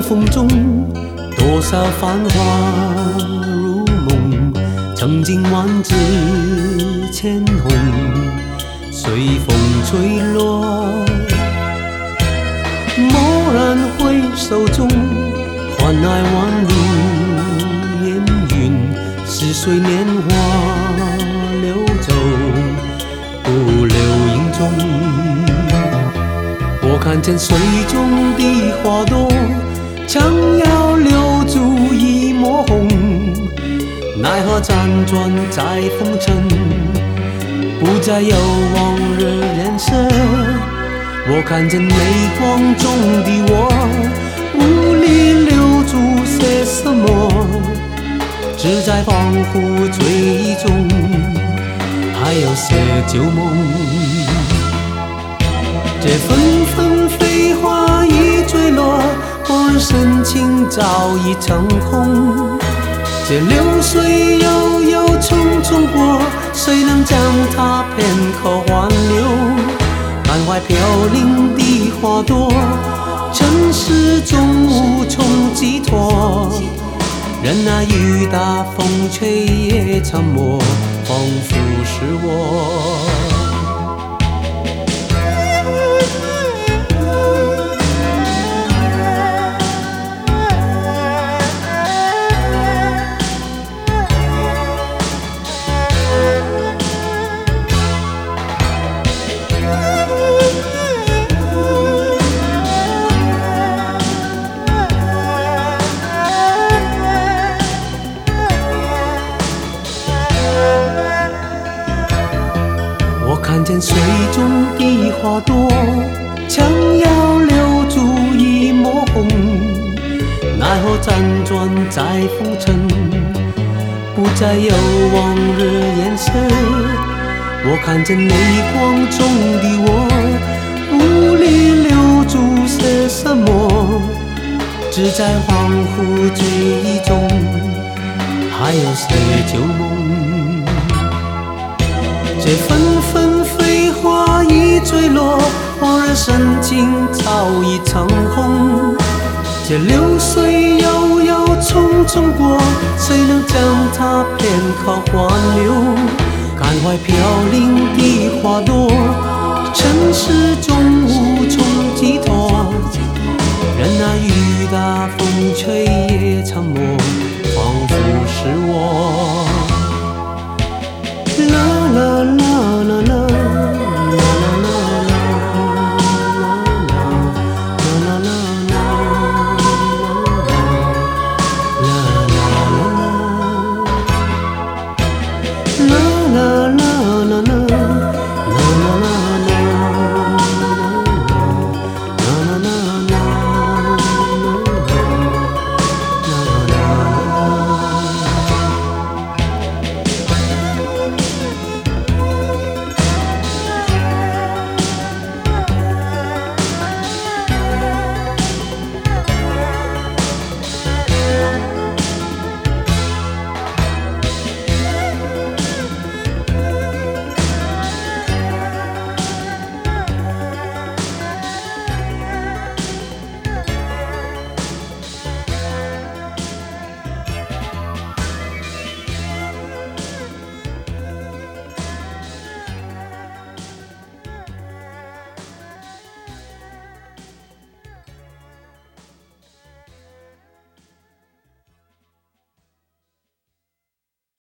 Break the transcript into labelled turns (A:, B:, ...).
A: 风中，多少繁华如梦，曾经万紫千红，随风吹落。蓦然回首中，换来万里烟云，似水年华流走，不留影踪。我看见水中的花朵，想要留住一抹红，奈何辗转在风尘，不再有往日颜色。我看见泪光中的我，无力留住些什么，只在恍惚追忆中，还有些旧梦。这纷纷飞花已坠落，我深情早已成空。这流水悠悠匆匆过，谁能将它片刻挽留？满怀飘零的花朵，尘世中无从寄托。任那雨打风吹也沉默，仿佛是我。看见水中的花朵，想要留住一抹红，奈何辗转在风尘，不再有往日颜色。我看见泪光中的我，无力留住些什么，只在恍惚追忆中，还有些旧梦。这纷纷飞花已坠落，往日深情早已成空。这流水悠悠匆匆过，谁能将它片刻挽留？感怀飘零的花朵，尘世中无从寄托。任那雨打风吹也沉默，仿佛是我。